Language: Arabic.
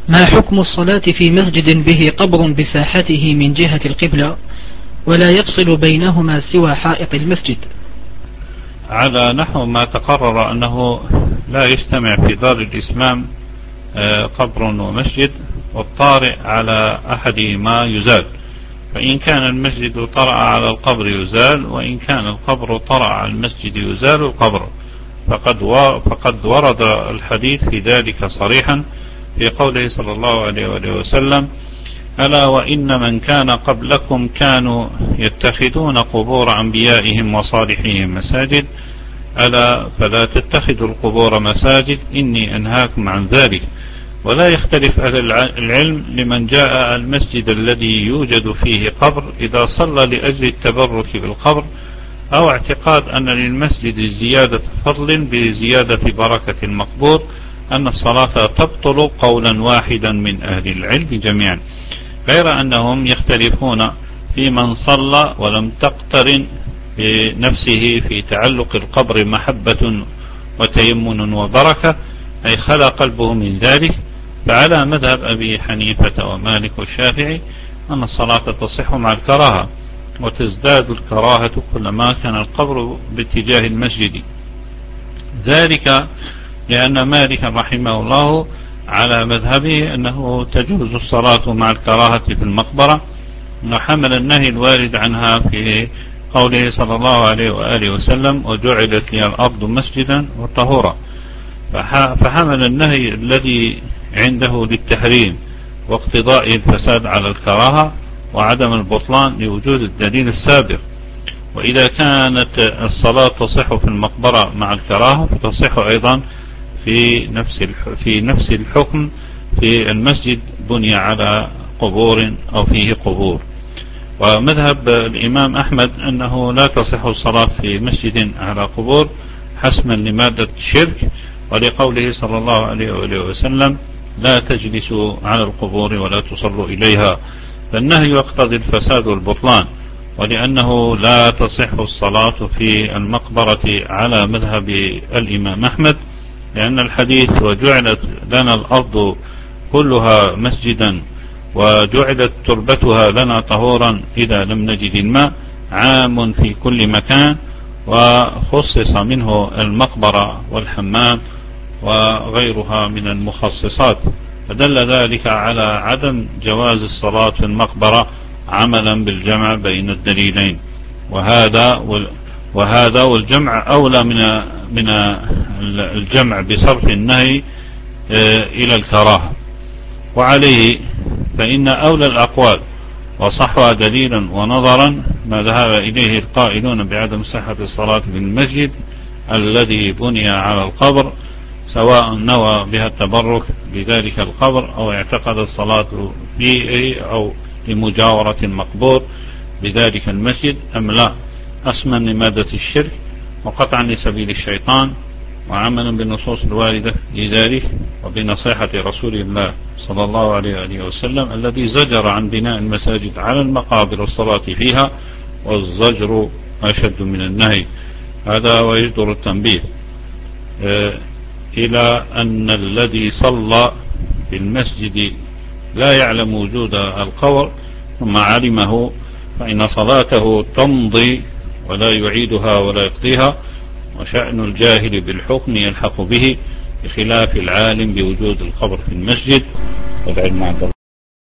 ما حكم الصلاة في مسجد به قبر بساحته من جهة القبلة ولا يفصل بينهما سوى حائط المسجد؟ على نحو ما تقرر أنه لا يجتمع في دار الإسلام قبر ومسجد، والطارئ على أحدهما يزال، فإن كان المسجد طرأ على القبر يزال، وإن كان القبر طرأ على المسجد يزال القبر. فقد ورد الحديث في ذلك صريحا في قوله صلى الله عليه وآله وسلم: ألا وإن من كان قبلكم كانوا يتخذون قبور أنبيائهم وصالحهم مساجد، ألا فلا تتخذوا القبور مساجد إني أنهاكم عن ذلك. ولا يختلف أهل العلم لمن جاء المسجد الذي يوجد فيه قبر إذا صلى لأجل التبرك بالقبر أو اعتقاد أن للمسجد زيادة فضل بزيادة بركة المقبور، أن الصلاة تبطل قولا واحدا من أهل العلم جميعا، غير أنهم يختلفون في من صلى ولم تقترن بنفسه في تعلق القبر محبة وتيمن وبركة، أي خلى قلبه من ذلك. فعلى مذهب أبي حنيفة ومالك والشافعي أن الصلاة تصح مع الكراهة، وتزداد الكراهة كلما كان القبر باتجاه المسجد، ذلك لأن مالك رحمه الله على مذهبه أنه تجوز الصلاة مع الكراهة في المقبرة، وحمل النهي الوارد عنها في قوله صلى الله عليه وآله وسلم: وجعلت لي الأرض مسجدا وطهورا. فحمل النهي الذي عنده للتحريم واقتضاء الفساد على الكراهة وعدم البطلان لوجود الدليل السابق. وإذا كانت الصلاة تصح في المقبرة مع الكراهة فتصح أيضا في نفس الحكم في المسجد بني على قبور أو فيه قبور. ومذهب الإمام أحمد أنه لا تصح الصلاة في مسجد على قبور حسما لمادة الشرك، ولقوله صلى الله عليه وآله وسلم: لا تجلسوا على القبور ولا تصلوا إليها. فالنهي يقتضي الفساد والبطلان، ولأنه لا تصح الصلاة في المقبرة على مذهب الإمام أحمد، لأن الحديث: وجعلت لنا الأرض كلها مسجدا وجعلت تربتها لنا طهورا إذا لم نجد الماء، عام في كل مكان، وخصص منه المقبرة والحمام وغيرها من المخصصات، فدل ذلك على عدم جواز الصلاة في المقبرة عملا بالجمع بين الدليلين. وهذا والجمع أولى من الجمع بصرف النهي إلى الكراهة. وعليه فإن أولى الأقوال وصحها دليلا ونظرا ما ذهب إليه القائلون بعدم صحة الصلاة في المسجد الذي بني على القبر، سواء نوى بها التبرك بذلك القبر أو اعتقد الصلاة فيه أو لمجاورة المقبور بذلك المسجد أم لا، أسما لمادة الشرك وقطعا لسبيل الشيطان، وعملا بالنصوص الواردة لذلك وبنصيحة رسول الله صلى الله عليه وسلم الذي زجر عن بناء المساجد على المقابر والصلاة فيها، والزجر أشد من النهي. هذا ويجدر التنبيه إلى أن الذي صلى في المسجد لا يعلم وجود القبر ثم علمه، فإن صلاته تمضي ولا يعيدها ولا يقضيها، وشأن الجاهل بالحكم يلحق به بخلاف العالم بوجود القبر في المسجد. والعلم عند الله.